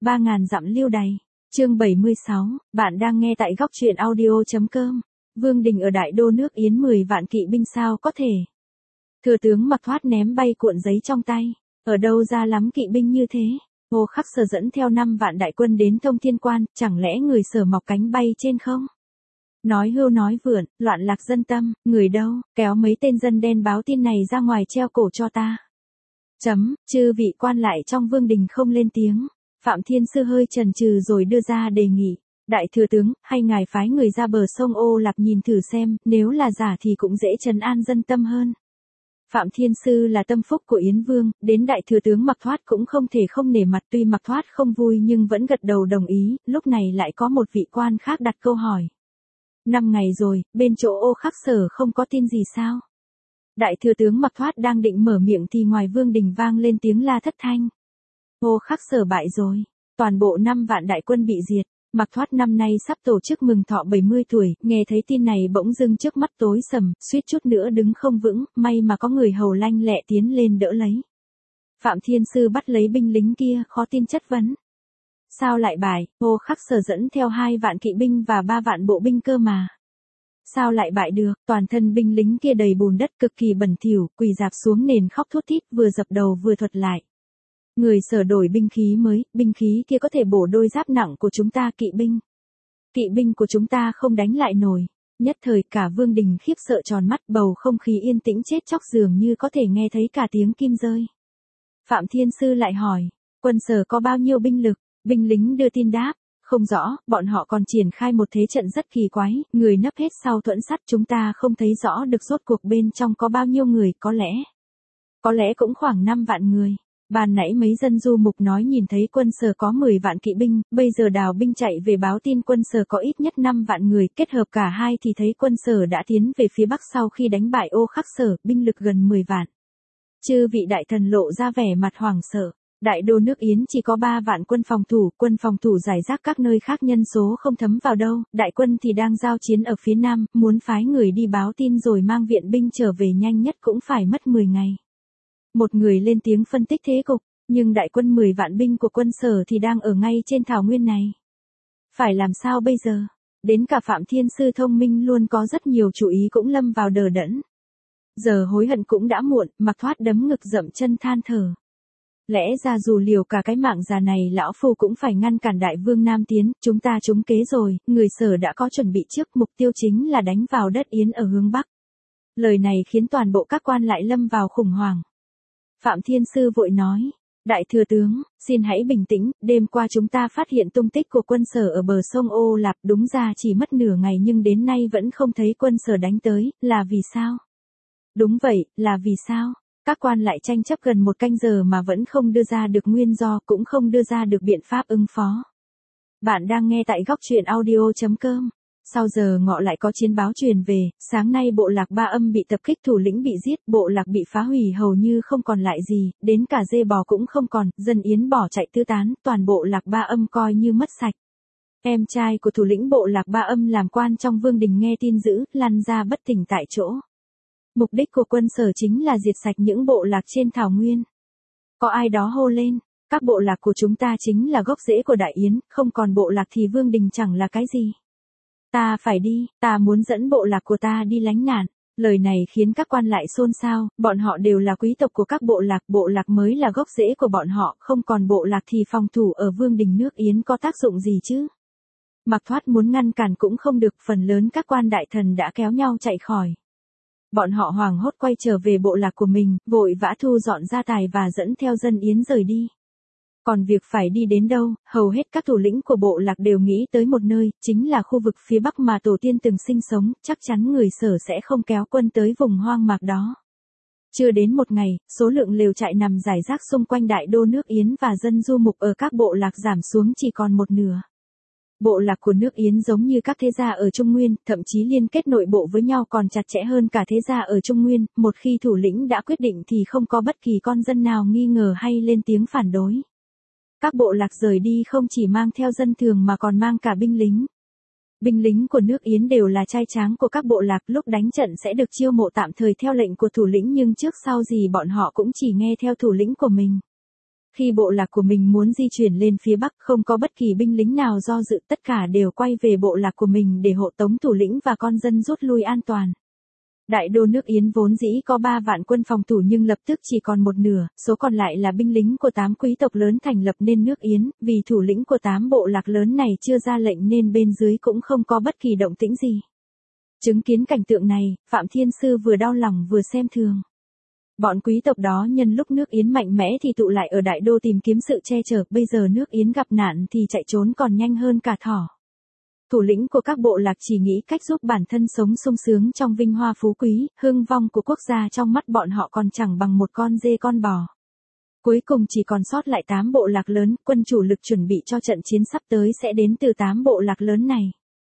3000 dặm lưu đày. Chương 76, bạn đang nghe tại góc truyện audio.com. Vương Đình ở đại đô nước Yến 10 vạn kỵ binh sao có thể. Thừa tướng Mặc Thoát ném bay cuộn giấy trong tay. Ở đâu ra lắm kỵ binh như thế? Hồ Khắc Sở dẫn theo 5 vạn đại quân đến Thông Thiên Quan, chẳng lẽ người Sở mọc cánh bay trên không? Nói hưu nói vượn, loạn lạc dân tâm, người đâu, kéo mấy tên dân đen báo tin này ra ngoài treo cổ cho ta. Chư vị quan lại trong Vương Đình không lên tiếng. Phạm Thiên Sư hơi chần chừ rồi đưa ra đề nghị. Đại thừa tướng, hay ngài phái người ra bờ sông Ô Lạp nhìn thử xem, nếu là giả thì cũng dễ trấn an dân tâm hơn. Phạm Thiên Sư là tâm phúc của Yến Vương, đến đại thừa tướng Mặc Thoát cũng không thể không nể mặt, tuy Mặc Thoát không vui nhưng vẫn gật đầu đồng ý. Lúc này lại có một vị quan khác đặt câu hỏi. 5 ngày rồi, bên chỗ Ô Khắc Sở không có tin gì sao? Đại thừa tướng Mặc Thoát đang định mở miệng thì ngoài Vương Đình vang lên tiếng la thất thanh. Ô Khắc Sở bại rồi, toàn bộ 5 vạn đại quân bị diệt. Mặc Thoát năm nay sắp tổ chức mừng thọ 70 tuổi, nghe thấy tin này bỗng dưng trước mắt tối sầm, suýt chút nữa đứng không vững, may mà có người hầu lanh lẹ tiến lên đỡ lấy. Phạm Thiên Sư bắt lấy binh lính kia, khó tin chất vấn. Sao lại bại? Ô Khắc Sở dẫn theo 2 vạn kỵ binh và 3 vạn bộ binh cơ mà. Sao lại bại được? Toàn thân binh lính kia đầy bùn đất cực kỳ bẩn thỉu, quỳ rạp xuống nền khóc thút thít, vừa dập đầu vừa thuật lại. Người Sở đổi binh khí mới, binh khí kia có thể bổ đôi giáp nặng của chúng ta kỵ binh. Kỵ binh của chúng ta không đánh lại nổi. Nhất thời cả Vương Đình khiếp sợ tròn mắt, bầu không khí yên tĩnh chết chóc dường như có thể nghe thấy cả tiếng kim rơi. Phạm Thiên Sư lại hỏi, quân Sở có bao nhiêu binh lực? Binh lính đưa tin đáp, không rõ, bọn họ còn triển khai một thế trận rất kỳ quái, người nấp hết sau thuẫn sắt, chúng ta không thấy rõ được rốt cuộc bên trong có bao nhiêu người, có lẽ cũng khoảng 5 vạn người. Ban nãy mấy dân du mục nói nhìn thấy quân Sở có 10 vạn kỵ binh, bây giờ đào binh chạy về báo tin quân Sở có ít nhất 5 vạn người, kết hợp cả hai thì thấy quân Sở đã tiến về phía bắc sau khi đánh bại Ô Khắc Sở, binh lực gần 10 vạn. Chư vị đại thần lộ ra vẻ mặt hoảng sợ. Đại đô nước Yến chỉ có 3 vạn quân phòng thủ rải rác các nơi khác, nhân số không thấm vào đâu, đại quân thì đang giao chiến ở phía nam, muốn phái người đi báo tin rồi mang viện binh trở về nhanh nhất cũng phải mất 10 ngày. Một người lên tiếng phân tích thế cục, nhưng đại quân 10 vạn binh của quân Sở thì đang ở ngay trên thảo nguyên này. Phải làm sao bây giờ? Đến cả Phạm Thiên Sư thông minh luôn có rất nhiều chủ ý cũng lâm vào đờ đẫn. Giờ hối hận cũng đã muộn, Mặc Thoát đấm ngực dậm chân than thở. Lẽ ra dù liều cả cái mạng già này lão phu cũng phải ngăn cản đại vương Nam tiến, chúng ta trúng kế rồi, người Sở đã có chuẩn bị trước, mục tiêu chính là đánh vào đất Yến ở hướng Bắc. Lời này khiến toàn bộ các quan lại lâm vào khủng hoảng. Phạm Thiên Sư vội nói, đại thừa tướng, xin hãy bình tĩnh, đêm qua chúng ta phát hiện tung tích của quân Sở ở bờ sông Ô Lạp, đúng ra chỉ mất nửa ngày nhưng đến nay vẫn không thấy quân Sở đánh tới, là vì sao? Đúng vậy, là vì sao? Các quan lại tranh chấp gần 1 canh giờ mà vẫn không đưa ra được nguyên do, cũng không đưa ra được biện pháp ứng phó. Bạn đang nghe tại góc truyện audio.com. Sau giờ ngọ lại có chiến báo truyền về, sáng nay bộ lạc Ba Âm bị tập kích, thủ lĩnh bị giết, bộ lạc bị phá hủy hầu như không còn lại gì, đến cả dê bò cũng không còn, dân Yến bỏ chạy tứ tán, toàn bộ lạc Ba Âm coi như mất sạch. Em trai của thủ lĩnh bộ lạc Ba Âm làm quan trong Vương Đình nghe tin dữ, lăn ra bất tỉnh tại chỗ. Mục đích của quân Sở chính là diệt sạch những bộ lạc trên thảo nguyên. Có ai đó hô lên, các bộ lạc của chúng ta chính là gốc rễ của Đại Yến, không còn bộ lạc thì Vương Đình chẳng là cái gì. Ta phải đi, ta muốn dẫn bộ lạc của ta đi lánh nạn. Lời này khiến các quan lại xôn xao, bọn họ đều là quý tộc của các bộ lạc mới là gốc rễ của bọn họ, không còn bộ lạc thì phòng thủ ở Vương Đình nước Yến có tác dụng gì chứ. Mặc Thoát muốn ngăn cản cũng không được, phần lớn các quan đại thần đã kéo nhau chạy khỏi. Bọn họ hoảng hốt quay trở về bộ lạc của mình, vội vã thu dọn gia tài và dẫn theo dân Yến rời đi. Còn việc phải đi đến đâu, hầu hết các thủ lĩnh của bộ lạc đều nghĩ tới một nơi, chính là khu vực phía bắc mà tổ tiên từng sinh sống, chắc chắn người Sở sẽ không kéo quân tới vùng hoang mạc đó. Chưa đến 1 ngày, số lượng lều trại nằm rải rác xung quanh đại đô nước Yến và dân du mục ở các bộ lạc giảm xuống chỉ còn 1/2. Bộ lạc của nước Yến giống như các thế gia ở Trung Nguyên, thậm chí liên kết nội bộ với nhau còn chặt chẽ hơn cả thế gia ở Trung Nguyên, một khi thủ lĩnh đã quyết định thì không có bất kỳ con dân nào nghi ngờ hay lên tiếng phản đối. Các bộ lạc rời đi không chỉ mang theo dân thường mà còn mang cả binh lính. Binh lính của nước Yến đều là trai tráng của các bộ lạc, lúc đánh trận sẽ được chiêu mộ tạm thời theo lệnh của thủ lĩnh nhưng trước sau gì bọn họ cũng chỉ nghe theo thủ lĩnh của mình. Khi bộ lạc của mình muốn di chuyển lên phía Bắc không có bất kỳ binh lính nào do dự, tất cả đều quay về bộ lạc của mình để hộ tống thủ lĩnh và con dân rút lui an toàn. Đại đô nước Yến vốn dĩ có 3 vạn quân phòng thủ nhưng lập tức chỉ còn một nửa, số còn lại là binh lính của 8 quý tộc lớn thành lập nên nước Yến, vì thủ lĩnh của 8 bộ lạc lớn này chưa ra lệnh nên bên dưới cũng không có bất kỳ động tĩnh gì. Chứng kiến cảnh tượng này, Phạm Thiên Sư vừa đau lòng vừa xem thường. Bọn quý tộc đó nhân lúc nước Yến mạnh mẽ thì tụ lại ở đại đô tìm kiếm sự che chở, bây giờ nước Yến gặp nạn thì chạy trốn còn nhanh hơn cả thỏ. Thủ lĩnh của các bộ lạc chỉ nghĩ cách giúp bản thân sống sung sướng trong vinh hoa phú quý, hưng vong của quốc gia trong mắt bọn họ còn chẳng bằng một con dê con bò. Cuối cùng chỉ còn sót lại 8 bộ lạc lớn, quân chủ lực chuẩn bị cho trận chiến sắp tới sẽ đến từ 8 bộ lạc lớn này.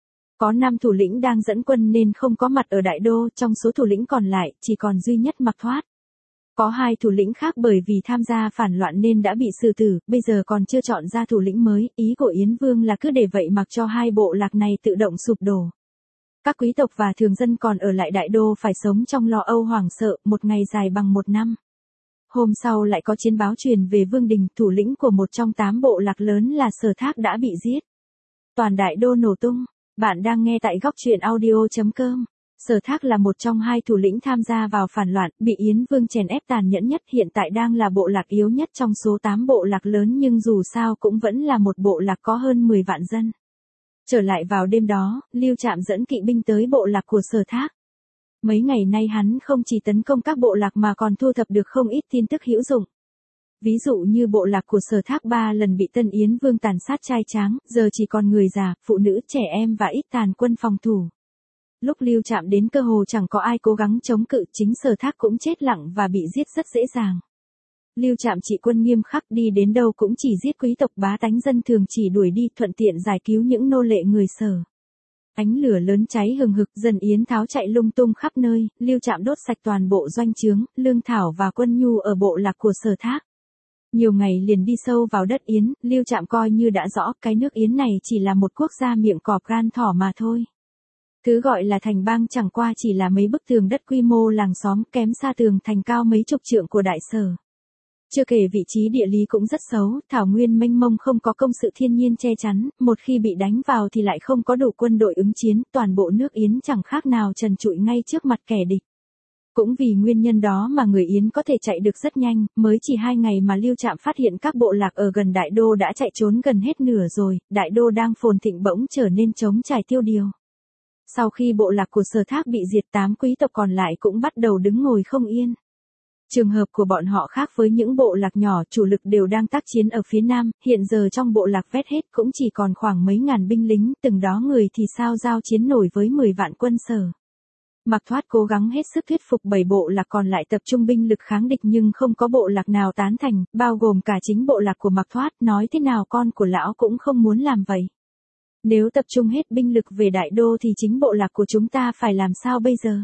Có 5 thủ lĩnh đang dẫn quân nên không có mặt ở đại đô, trong số thủ lĩnh còn lại chỉ còn duy nhất Mạc Thoát. Có 2 thủ lĩnh khác bởi vì tham gia phản loạn nên đã bị xử tử, bây giờ còn chưa chọn ra thủ lĩnh mới, ý của Yến Vương là cứ để vậy mặc cho 2 bộ lạc này tự động sụp đổ. Các quý tộc và thường dân còn ở lại đại đô phải sống trong lo âu hoảng sợ, một ngày dài bằng một năm. Hôm sau lại có chiến báo truyền về Vương Đình, thủ lĩnh của một trong 8 bộ lạc lớn là Sở Thác đã bị giết. Toàn đại đô nổ tung. Bạn đang nghe tại góc truyện audio.com. Sở Thác là một trong 2 thủ lĩnh tham gia vào phản loạn, bị Yến Vương chèn ép tàn nhẫn nhất, hiện tại đang là bộ lạc yếu nhất trong số 8 bộ lạc lớn nhưng dù sao cũng vẫn là một bộ lạc có hơn 10 vạn dân. Trở lại vào đêm đó, Lưu Trạm dẫn kỵ binh tới bộ lạc của Sở Thác. Mấy ngày nay hắn không chỉ tấn công các bộ lạc mà còn thu thập được không ít tin tức hữu dụng. Ví dụ như bộ lạc của Sở Thác 3 lần bị Tân Yến Vương tàn sát trai tráng, giờ chỉ còn người già, phụ nữ, trẻ em và ít tàn quân phòng thủ. Lúc Lưu Trạm đến cơ hồ chẳng có ai cố gắng chống cự, chính Sở Thác cũng chết lặng và bị giết rất dễ dàng. Lưu Trạm trị quân nghiêm khắc, đi đến đâu cũng chỉ giết quý tộc, bá tánh dân thường chỉ đuổi đi, thuận tiện giải cứu những nô lệ người Sở. Ánh lửa lớn cháy hừng hực, dân Yến tháo chạy lung tung khắp nơi, Lưu Trạm đốt sạch toàn bộ doanh trướng, lương thảo và quân nhu ở bộ lạc của Sở Thác. Nhiều ngày liền đi sâu vào đất Yến, Lưu Trạm coi như đã rõ cái nước Yến này chỉ là một quốc gia miệng cọp gan thỏ mà thôi. Thứ gọi là thành bang chẳng qua chỉ là mấy bức tường đất quy mô làng xóm, kém xa tường thành cao mấy chục trượng của Đại Sở. Chưa kể vị trí địa lý cũng rất xấu, thảo nguyên mênh mông không có công sự thiên nhiên che chắn, một khi bị đánh vào thì lại không có đủ quân đội ứng chiến, toàn bộ nước Yến chẳng khác nào trần trụi ngay trước mặt kẻ địch. Cũng vì nguyên nhân đó mà người Yến có thể chạy được rất nhanh, mới chỉ 2 ngày mà Lưu Trạm phát hiện các bộ lạc ở gần đại đô đã chạy trốn gần hết nửa rồi, đại đô đang phồn thịnh bỗng trở nên trống trải tiêu điều. Sau khi bộ lạc của Sở Thác bị diệt, 8 quý tộc còn lại cũng bắt đầu đứng ngồi không yên. Trường hợp của bọn họ khác với những bộ lạc nhỏ, chủ lực đều đang tác chiến ở phía nam, hiện giờ trong bộ lạc vét hết cũng chỉ còn khoảng mấy ngàn binh lính, từng đó người thì sao giao chiến nổi với 10 vạn quân Sở. Mạc Thoát cố gắng hết sức thuyết phục 7 bộ lạc còn lại tập trung binh lực kháng địch nhưng không có bộ lạc nào tán thành, bao gồm cả chính bộ lạc của Mạc Thoát, nói thế nào con của lão cũng không muốn làm vậy. Nếu tập trung hết binh lực về đại đô thì chính bộ lạc của chúng ta phải làm sao bây giờ?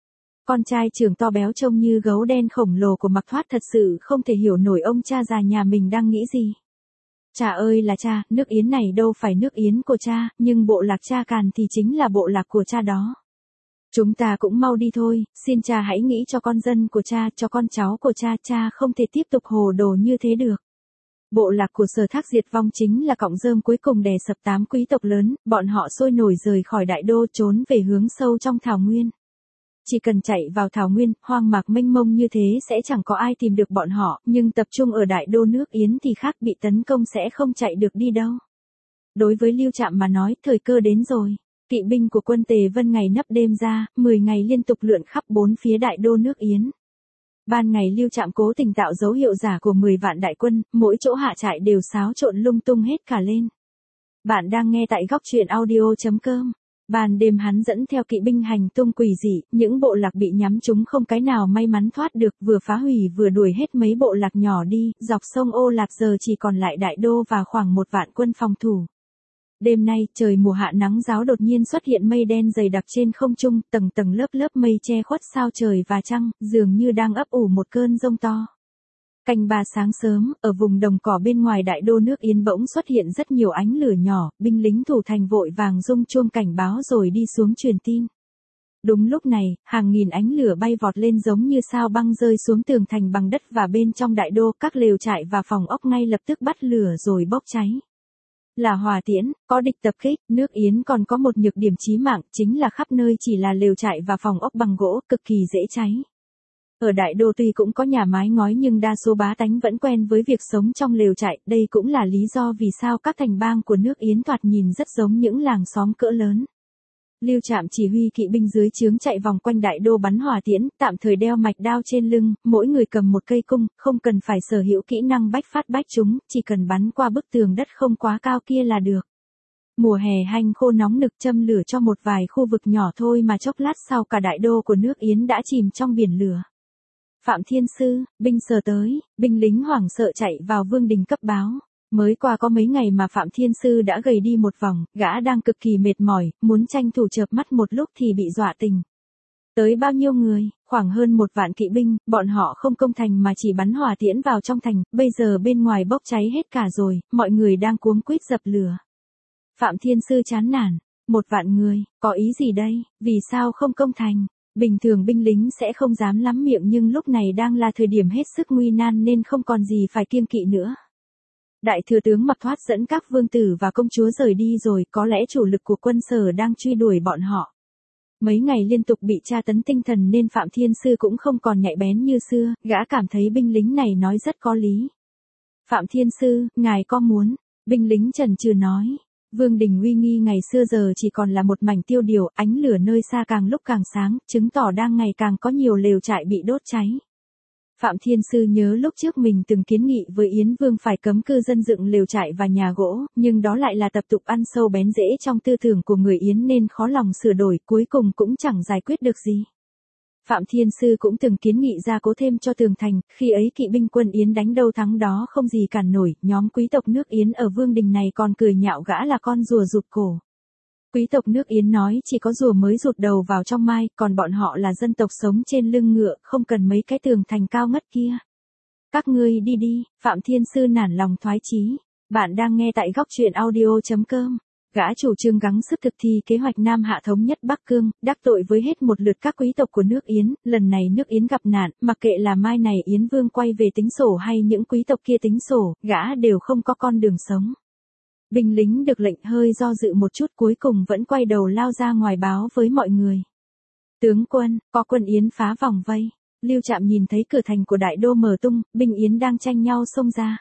Con trai trưởng to béo trông như gấu đen khổng lồ của Mạc Thoát thật sự không thể hiểu nổi ông cha già nhà mình đang nghĩ gì. Cha ơi là cha, nước Yến này đâu phải nước Yến của cha, nhưng bộ lạc cha Càn thì chính là bộ lạc của cha đó. Chúng ta cũng mau đi thôi, xin cha hãy nghĩ cho con dân của cha, cho con cháu của cha, cha không thể tiếp tục hồ đồ như thế được. Bộ lạc của Sở Thác diệt vong chính là cọng rơm cuối cùng đè sập 8 quý tộc lớn, bọn họ sôi nổi rời khỏi đại đô trốn về hướng sâu trong thảo nguyên. Chỉ cần chạy vào thảo nguyên, hoang mạc mênh mông như thế sẽ chẳng có ai tìm được bọn họ, nhưng tập trung ở đại đô nước Yến thì khác, bị tấn công sẽ không chạy được đi đâu. Đối với Lưu Trạm mà nói, thời cơ đến rồi. Kỵ binh của quân Tề Vân ngày nấp đêm ra, 10 ngày liên tục lượn khắp 4 phía đại đô nước Yến. Ban ngày Lưu Trạm cố tình tạo dấu hiệu giả của 10 vạn đại quân, mỗi chỗ hạ trại đều xáo trộn lung tung hết cả lên. Bạn đang nghe tại góc truyện audio.com. Ban đêm hắn dẫn theo kỵ binh hành tung quỷ dị, những bộ lạc bị nhắm trúng không cái nào may mắn thoát được, vừa phá hủy vừa đuổi hết mấy bộ lạc nhỏ đi, dọc sông Ô Lạc giờ chỉ còn lại đại đô và khoảng 1 vạn quân phòng thủ. Đêm nay, trời mùa hạ nắng ráo đột nhiên xuất hiện mây đen dày đặc trên không trung, tầng tầng lớp lớp mây che khuất sao trời và trăng, dường như đang ấp ủ một cơn giông to. Canh 3 sáng sớm, ở vùng đồng cỏ bên ngoài đại đô nước Yến bỗng xuất hiện rất nhiều ánh lửa nhỏ, binh lính thủ thành vội vàng rung chuông cảnh báo rồi đi xuống truyền tin. Đúng lúc này, hàng nghìn ánh lửa bay vọt lên giống như sao băng rơi xuống tường thành bằng đất và bên trong đại đô các lều trại và phòng ốc ngay lập tức bắt lửa rồi bốc cháy. Là hỏa tiễn, có địch tập kích, nước Yến còn có một nhược điểm chí mạng, chính là khắp nơi chỉ là lều trại và phòng ốc bằng gỗ, cực kỳ dễ cháy. Ở đại đô tuy cũng có nhà mái ngói nhưng đa số bá tánh vẫn quen với việc sống trong lều trại, đây cũng là lý do vì sao các thành bang của nước Yến thoạt nhìn rất giống những làng xóm cỡ lớn. Lưu Trạm chỉ huy kỵ binh dưới trướng chạy vòng quanh đại đô bắn hỏa tiễn, tạm thời đeo mạch đao trên lưng, mỗi người cầm một cây cung, không cần phải sở hữu kỹ năng bách phát bách trúng, chỉ cần bắn qua bức tường đất không quá cao kia là được. Mùa hè hanh khô nóng nực châm lửa cho một vài khu vực nhỏ thôi mà chốc lát sau cả đại đô của nước Yến đã chìm trong biển lửa. Phạm Thiên Sư, binh Sở tới, binh lính hoảng sợ chạy vào Vương đình cấp báo. Mới qua có mấy ngày mà Phạm Thiên Sư đã gầy đi một vòng, gã đang cực kỳ mệt mỏi, muốn tranh thủ chợp mắt một lúc thì bị dọa tình. Tới bao nhiêu người, khoảng hơn 1 vạn kỵ binh, bọn họ không công thành mà chỉ bắn hỏa tiễn vào trong thành, bây giờ bên ngoài bốc cháy hết cả rồi, mọi người đang cuống quýt dập lửa. Phạm Thiên Sư chán nản, 1 vạn người, có ý gì đây, vì sao không công thành? Bình thường binh lính sẽ không dám lắm miệng nhưng lúc này đang là thời điểm hết sức nguy nan nên không còn gì phải kiêng kỵ nữa. Đại thừa tướng Mặc Thoát dẫn các vương tử và công chúa rời đi rồi, có lẽ chủ lực của quân Sở đang truy đuổi bọn họ. Mấy ngày liên tục bị tra tấn tinh thần nên Phạm Thiên Sư cũng không còn nhạy bén như xưa, gã cảm thấy binh lính này nói rất có lý. Phạm Thiên Sư, ngài có muốn? Binh lính chần chừ nói. Vương đình uy nghi ngày xưa giờ chỉ còn là một mảnh tiêu điều, ánh lửa nơi xa càng lúc càng sáng, chứng tỏ đang ngày càng có nhiều lều trại bị đốt cháy. Phạm Thiên Sư nhớ lúc trước mình từng kiến nghị với Yến Vương phải cấm cư dân dựng lều trại và nhà gỗ, nhưng đó lại là tập tục ăn sâu bén rễ trong tư tưởng của người Yến nên khó lòng sửa đổi, cuối cùng cũng chẳng giải quyết được gì. Phạm Thiên Sư cũng từng kiến nghị gia cố thêm cho tường thành, khi ấy kỵ binh quân Yến đánh đâu thắng đó không gì cản nổi, nhóm quý tộc nước Yến ở Vương đình này còn cười nhạo gã là con rùa rụt cổ. Quý tộc nước Yến nói chỉ có rùa mới rụt đầu vào trong mai, còn bọn họ là dân tộc sống trên lưng ngựa, không cần mấy cái tường thành cao ngất kia. Các ngươi đi đi, Phạm Thiên Sư nản lòng thoái chí. Bạn đang nghe tại góc truyện audio.com. Gã chủ trương gắng sức thực thi kế hoạch Nam Hạ thống nhất Bắc Cương, đắc tội với hết một lượt các quý tộc của nước Yến, lần này nước Yến gặp nạn, mặc kệ là mai này Yến Vương quay về tính sổ hay những quý tộc kia tính sổ, gã đều không có con đường sống. Binh lính được lệnh hơi do dự một chút cuối cùng vẫn quay đầu lao ra ngoài báo với mọi người. Tướng quân, có quân Yến phá vòng vây. Lưu Trạm nhìn thấy cửa thành của đại đô mở tung, binh Yến đang tranh nhau xông ra.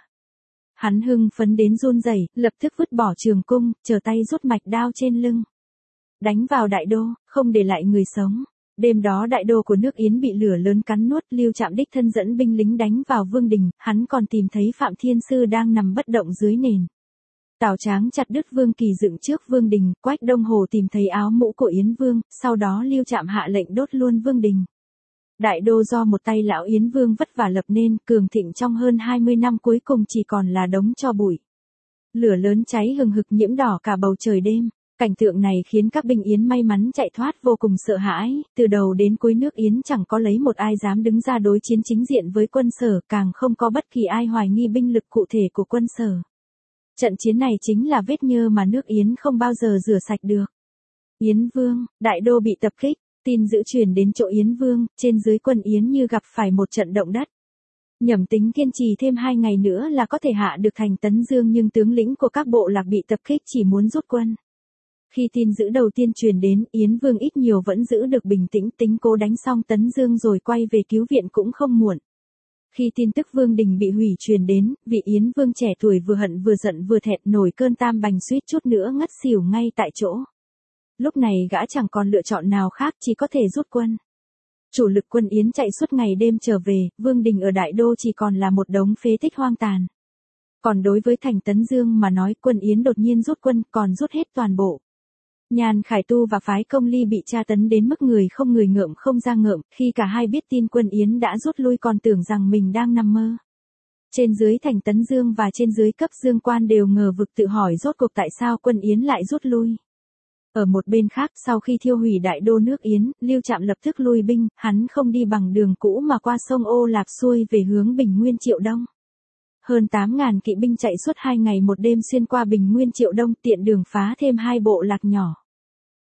Hắn hưng phấn đến run rẩy, lập tức vứt bỏ trường cung, trở tay rút mạch đao trên lưng. Đánh vào đại đô, không để lại người sống. Đêm đó đại đô của nước Yến bị lửa lớn cắn nuốt, Lưu Trạm đích thân dẫn binh lính đánh vào Vương đình, hắn còn tìm thấy Phạm Thiên Sư đang nằm bất động dưới nền. Tào Tráng chặt đứt Vương Kỳ dựng trước Vương đình, Quách Đông Hồ tìm thấy áo mũ của Yến Vương, sau đó Lưu Trạm hạ lệnh đốt luôn Vương đình. Đại đô do một tay lão Yến Vương vất vả lập nên, cường thịnh trong hơn 20 năm cuối cùng chỉ còn là đống tro bụi. Lửa lớn cháy hừng hực nhiễm đỏ cả bầu trời đêm. Cảnh tượng này khiến các binh Yến may mắn chạy thoát vô cùng sợ hãi, từ đầu đến cuối nước Yến chẳng có lấy một ai dám đứng ra đối chiến chính diện với quân Sở, càng không có bất kỳ ai hoài nghi binh lực cụ thể của quân Sở. Trận chiến này chính là vết nhơ mà nước Yến không bao giờ rửa sạch được. Yến Vương, đại đô bị tập kích, tin dữ truyền đến chỗ Yến Vương, trên dưới quân Yến như gặp phải một trận động đất. Nhẩm Tính kiên trì thêm 2 ngày nữa là có thể hạ được thành Tấn Dương nhưng tướng lĩnh của các bộ lạc bị tập kích chỉ muốn rút quân. Khi tin dữ đầu tiên truyền đến, Yến Vương ít nhiều vẫn giữ được bình tĩnh, tính cố đánh xong Tấn Dương rồi quay về cứu viện cũng không muộn. Khi tin tức Vương đình bị hủy truyền đến, vị Yến Vương trẻ tuổi vừa hận vừa giận vừa thẹn nổi cơn tam bành suýt chút nữa ngất xỉu ngay tại chỗ. Lúc này gã chẳng còn lựa chọn nào khác chỉ có thể rút quân. Chủ lực quân Yến chạy suốt ngày đêm trở về, Vương đình ở Đại Đô chỉ còn là một đống phế tích hoang tàn. Còn đối với thành Tấn Dương mà nói quân Yến đột nhiên rút quân còn rút hết toàn bộ. Nhàn Khải Tu và phái Công Ly bị tra tấn đến mức người không người ngợm không ra ngợm, khi cả hai biết tin quân Yến đã rút lui còn tưởng rằng mình đang nằm mơ. Trên dưới thành Tấn Dương và trên dưới cấp Dương Quan đều ngờ vực tự hỏi rốt cuộc tại sao quân Yến lại rút lui. Ở một bên khác, sau khi thiêu hủy đại đô nước Yến, Lưu Trạm lập tức lui binh, hắn không đi bằng đường cũ mà qua sông Ô Lạp xuôi về hướng Bình Nguyên Triệu Đông. Hơn 8.000 kỵ binh chạy suốt 2 ngày một đêm xuyên qua Bình Nguyên Triệu Đông, tiện đường phá thêm 2 bộ lạc nhỏ.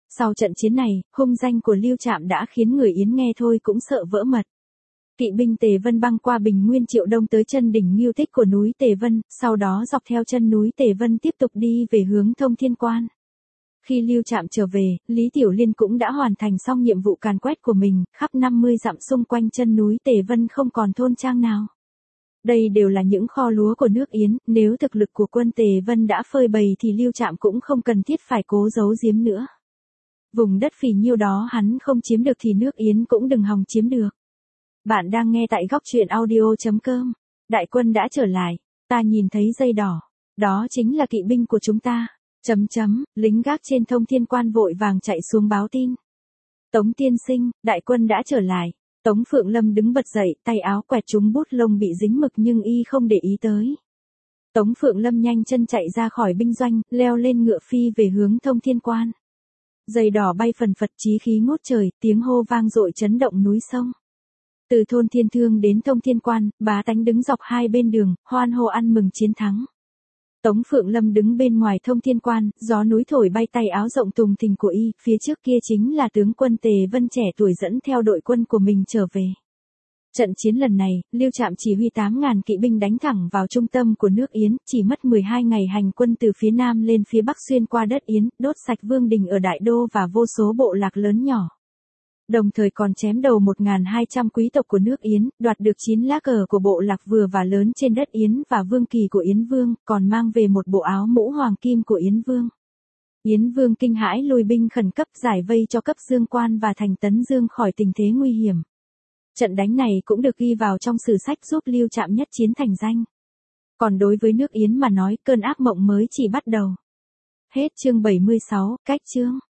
Sau trận chiến này, hung danh của Lưu Trạm đã khiến người Yến nghe thôi cũng sợ vỡ mật. Kỵ binh Tề Vân băng qua Bình Nguyên Triệu Đông tới chân đỉnh Ngưu Tích của núi Tề Vân, sau đó dọc theo chân núi Tề Vân tiếp tục đi về hướng Thông Thiên Quan. Khi Lưu Trạm trở về, Lý Tiểu Liên cũng đã hoàn thành xong nhiệm vụ càn quét của mình, khắp 50 dặm xung quanh chân núi Tề Vân không còn thôn trang nào. Đây đều là những kho lúa của nước Yến, nếu thực lực của quân Tề Vân đã phơi bày thì Lưu Trạm cũng không cần thiết phải cố giấu giếm nữa. Vùng đất phì nhiêu đó hắn không chiếm được thì nước Yến cũng đừng hòng chiếm được. Bạn đang nghe tại góc truyện audio.com. Đại quân đã trở lại, ta nhìn thấy dây đỏ, đó chính là kỵ binh của chúng ta. Lính gác trên Thông Thiên Quan vội vàng chạy xuống báo tin. Tống tiên sinh, đại quân đã trở lại. Tống Phượng Lâm đứng bật dậy, tay áo quẹt trúng bút lông bị dính mực nhưng y không để ý tới. Tống Phượng Lâm nhanh chân chạy ra khỏi binh doanh, leo lên ngựa phi về hướng Thông Thiên Quan. Dây đỏ bay phần phật, chí khí ngút trời, tiếng hô vang dội chấn động núi sông. Từ thôn Thiên Thương đến Thông Thiên Quan, bá tánh đứng dọc hai bên đường, hoan hô ăn mừng chiến thắng. Tống Phượng Lâm đứng bên ngoài Thông Thiên Quan, gió núi thổi bay tay áo rộng tùng thình của y, phía trước kia chính là tướng quân Tề Vân trẻ tuổi dẫn theo đội quân của mình trở về. Trận chiến lần này, Lưu Trạm chỉ huy 8.000 kỵ binh đánh thẳng vào trung tâm của nước Yến, chỉ mất 12 ngày hành quân từ phía nam lên phía bắc xuyên qua đất Yến, đốt sạch vương đình ở Đại Đô và vô số bộ lạc lớn nhỏ. Đồng thời còn chém đầu 1.200 quý tộc của nước Yến, đoạt được 9 lá cờ của bộ lạc vừa và lớn trên đất Yến và vương kỳ của Yến Vương, còn mang về một bộ áo mũ hoàng kim của Yến Vương. Yến Vương kinh hãi lùi binh khẩn cấp giải vây cho cấp Dương Quan và thành Tấn Dương khỏi tình thế nguy hiểm. Trận đánh này cũng được ghi vào trong sử sách giúp Lưu Trạm nhất chiến thành danh. Còn đối với nước Yến mà nói, cơn ác mộng mới chỉ bắt đầu. Hết chương 76, cách chương.